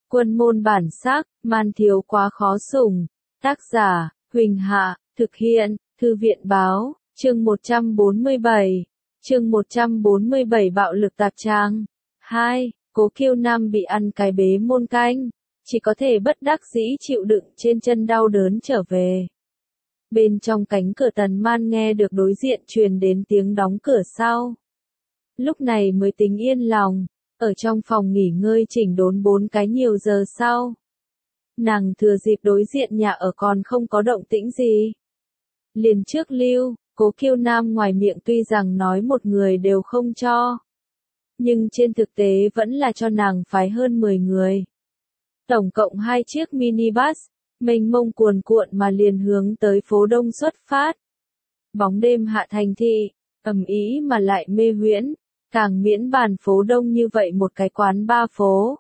Quân môn bản sắc, man thiếu quá khó sủng. Tác giả, Huỳnh Hạ, thực hiện, Thư viện báo, chương 147. Chương 147 bạo lực tạp trang. 2. Cố Kiêu Nam bị ăn cái bế môn canh, chỉ có thể bất đắc dĩ chịu đựng trên chân đau đớn trở về. Bên trong cánh cửa Tần Man nghe được đối diện truyền đến tiếng đóng cửa sau. Lúc này mới tính yên lòng, ở trong phòng nghỉ ngơi chỉnh đốn 4 cái nhiều giờ sau. Nàng thừa dịp đối diện nhà ở còn không có động tĩnh gì. Liền trước lưu, Cố Kiêu Nam ngoài miệng tuy rằng nói một người đều không cho. Nhưng trên thực tế vẫn là cho nàng phái hơn 10 người. Tổng cộng 2 chiếc minibus, mênh mông cuồn cuộn mà liền hướng tới phố Đông xuất phát. Bóng đêm hạ thành thị, ầm ĩ mà lại mê huyễn, càng miễn bàn phố Đông như vậy một cái quán ba phố.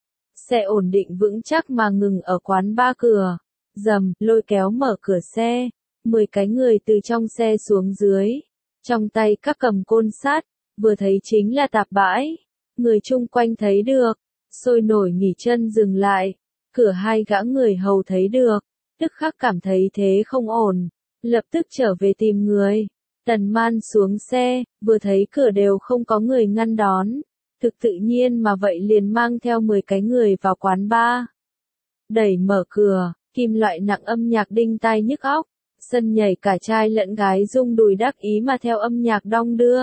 Xe ổn định vững chắc mà ngừng ở quán ba cửa, rầm, lôi kéo mở cửa xe, 10 cái người từ trong xe xuống dưới, trong tay các cầm côn sắt, vừa thấy chính là tạp bãi, người chung quanh thấy được, sôi nổi nghỉ chân dừng lại, cửa 2 gã người hầu thấy được, tức khắc cảm thấy thế không ổn, lập tức trở về tìm người. Tần Man xuống xe, vừa thấy cửa đều không có người ngăn đón, thực tự nhiên mà vậy liền mang theo 10 cái người vào quán bar. Đẩy mở cửa, kim loại nặng âm nhạc đinh tai nhức óc, sân nhảy cả trai lẫn gái rung đùi đắc ý mà theo âm nhạc đong đưa.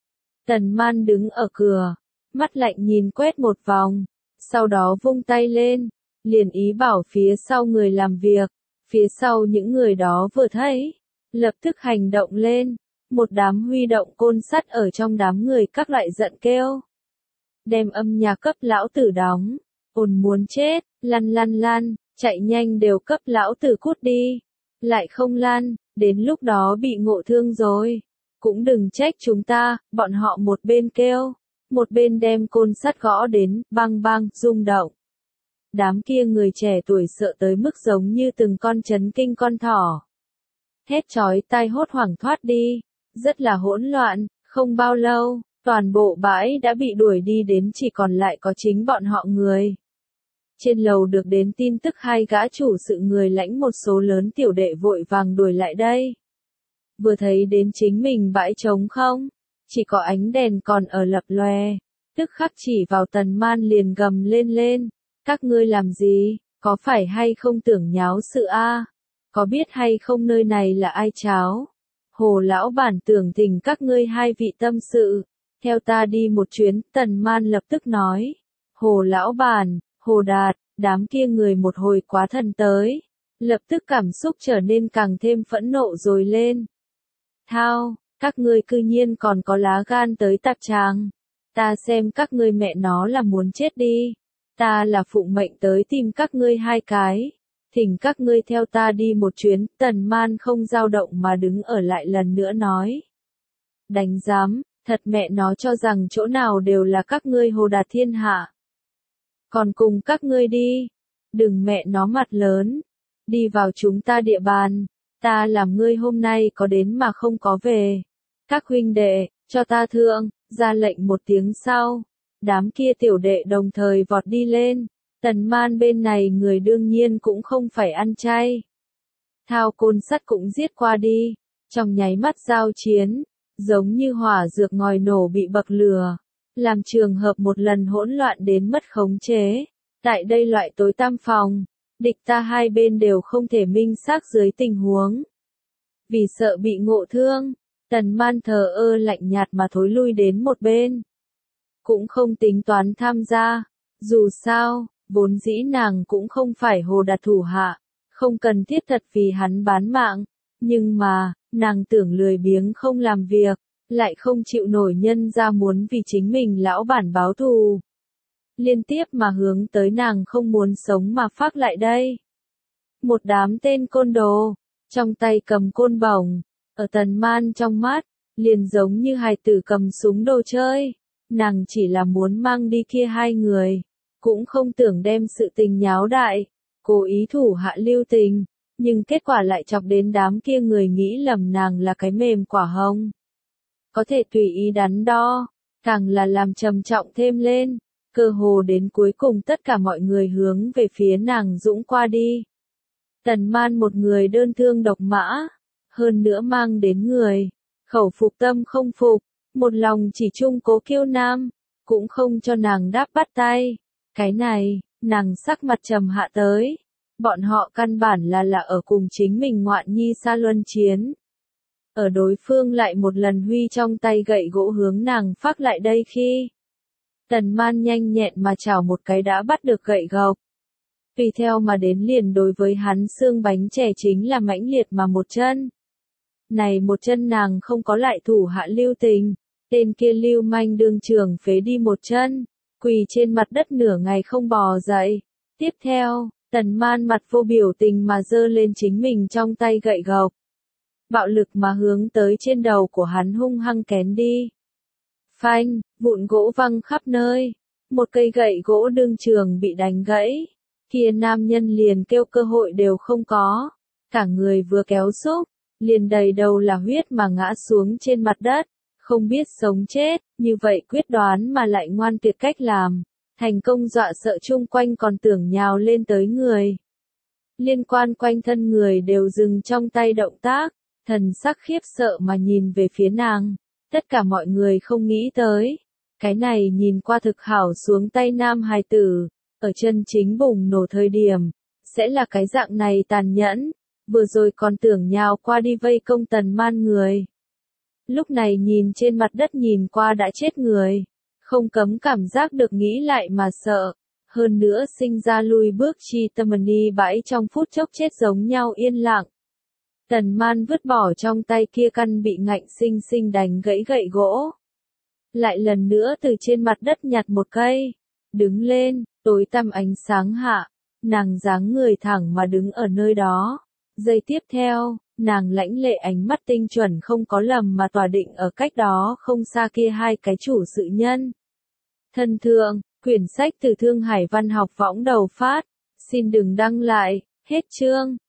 Tần Man đứng ở cửa, mắt lạnh nhìn quét một vòng, sau đó vung tay lên, liền ý bảo phía sau người làm việc, phía sau những người đó vừa thấy, lập tức hành động lên, một đám huy động côn sắt ở trong đám người các loại giận kêu. Đem âm nhạc cấp lão tử đóng, ồn muốn chết, lăn, chạy nhanh đều cấp lão tử cút đi, lại không lăn, đến lúc đó bị ngộ thương rồi. Cũng đừng trách chúng ta, bọn họ một bên kêu, một bên đem côn sắt gõ đến, bang bang, rung động. Đám kia người trẻ tuổi sợ tới mức giống như từng con chấn kinh con thỏ. Hét chói tai hốt hoảng thoát đi, rất là hỗn loạn, không bao lâu, toàn bộ bãi đã bị đuổi đi đến chỉ còn lại có chính bọn họ người. Trên lầu được đến tin tức 2 gã chủ sự người lãnh một số lớn tiểu đệ vội vàng đuổi lại đây. Vừa thấy đến chính mình bãi trống không, chỉ có ánh đèn còn ở lập lòe, tức khắc chỉ vào Tần Man liền gầm lên, các ngươi làm gì, có phải hay không tưởng nháo sự a? Có biết hay không nơi này là ai cháo? Hồ lão bản tưởng tình các ngươi 2 vị tâm sự, theo ta đi một chuyến, Tần Man lập tức nói. Hồ lão bản, Hồ Đạt, đám kia người một hồi quá thần tới, lập tức cảm xúc trở nên càng thêm phẫn nộ rồi lên. Thao, các ngươi cư nhiên còn có lá gan tới tạp tràng. Ta xem các ngươi mẹ nó là muốn chết đi. Ta là phụng mệnh tới tìm các ngươi 2 cái. Thỉnh các ngươi theo ta đi một chuyến. Tần Man không dao động mà đứng ở lại lần nữa nói. Đánh giám, thật mẹ nó cho rằng chỗ nào đều là các ngươi Hồ Đạt thiên hạ. Còn cùng các ngươi đi. Đừng mẹ nó mặt lớn. Đi vào chúng ta địa bàn. Ta làm ngươi hôm nay có đến mà không có về. Các huynh đệ, cho ta thượng, ra lệnh một tiếng sau. Đám kia tiểu đệ đồng thời vọt đi lên. Tần Man bên này người đương nhiên cũng không phải ăn chay. Thao côn sắt cũng giết qua đi. Trong nháy mắt giao chiến, giống như hỏa dược ngòi nổ bị bậc lửa. Làm trường hợp một lần hỗn loạn đến mất khống chế. Tại đây loại tối tăm phòng. Địch ta 2 bên đều không thể minh xác dưới tình huống. Vì sợ bị ngộ thương, Tần Man thờ ơ lạnh nhạt mà thối lui đến một bên. Cũng không tính toán tham gia, dù sao, vốn dĩ nàng cũng không phải Hồ Đạt thủ hạ, không cần thiết thật vì hắn bán mạng, nhưng mà, nàng tưởng lười biếng không làm việc, lại không chịu nổi nhân ra muốn vì chính mình lão bản báo thù. Liên tiếp mà hướng tới nàng không muốn sống mà phát lại đây. Một đám tên côn đồ, trong tay cầm côn bổng, ở Tần Man trong mắt, liền giống như hài tử cầm súng đồ chơi. Nàng chỉ là muốn mang đi kia 2 người, cũng không tưởng đem sự tình nháo đại, cố ý thủ hạ lưu tình, nhưng kết quả lại chọc đến đám kia người nghĩ lầm nàng là cái mềm quả hồng. Có thể tùy ý đắn đo, càng là làm trầm trọng thêm lên. Cơ hồ đến cuối cùng tất cả mọi người hướng về phía nàng dũng qua đi. Tần Man một người đơn thương độc mã, hơn nữa mang đến người, khẩu phục tâm không phục, một lòng chỉ chung Cố Kiêu Nam, cũng không cho nàng đáp bắt tay. Cái này, nàng sắc mặt trầm hạ tới. Bọn họ căn bản là ở cùng chính mình ngoạn nhi xa luân chiến. Ở đối phương lại một lần huy trong tay gậy gỗ hướng nàng phác lại đây khi. Tần Man nhanh nhẹn mà chảo một cái đã bắt được gậy gộc. Tùy theo mà đến liền đối với hắn xương bánh chè chính là mãnh liệt mà một chân. Này một chân nàng không có lại thủ hạ lưu tình, tên kia lưu manh đương trường phế đi một chân, quỳ trên mặt đất nửa ngày không bò dậy. Tiếp theo, Tần Man mặt vô biểu tình mà giơ lên chính mình trong tay gậy gộc. Bạo lực mà hướng tới trên đầu của hắn hung hăng kén đi. Phanh, vụn gỗ văng khắp nơi, một cây gậy gỗ đương trường bị đánh gãy. Kia nam nhân liền kêu cơ hội đều không có, cả người vừa kéo xúc, liền đầy đầu là huyết mà ngã xuống trên mặt đất, không biết sống chết, như vậy quyết đoán mà lại ngoan tuyệt cách làm, thành công dọa sợ chung quanh còn tưởng nhào lên tới người. Liên quan quanh thân người đều dừng trong tay động tác, thần sắc khiếp sợ mà nhìn về phía nàng, tất cả mọi người không nghĩ tới, cái này nhìn qua thực hảo xuống tay nam hài tử. Ở chân chính bùng nổ thời điểm, sẽ là cái dạng này tàn nhẫn, vừa rồi còn tưởng nhào qua đi vây công Tần Man người. Lúc này nhìn trên mặt đất nhìn qua đã chết người, không cấm cảm giác được nghĩ lại mà sợ, hơn nữa sinh ra lui bước chi tâm đi bãi trong phút chốc chết giống nhau yên lặng. Tần Man vứt bỏ trong tay kia căn bị ngạnh sinh sinh đánh gãy gậy gỗ. Lại lần nữa từ trên mặt đất nhặt một cây, đứng lên. Tối tăm ánh sáng hạ, nàng dáng người thẳng mà đứng ở nơi đó. Giây tiếp theo, nàng lãnh lệ ánh mắt tinh chuẩn không có lầm mà tỏa định ở cách đó không xa kia hai cái chủ sự nhân. Thân thượng, quyển sách từ Thương Hải Văn học võng đầu phát, xin đừng đăng lại, hết chương.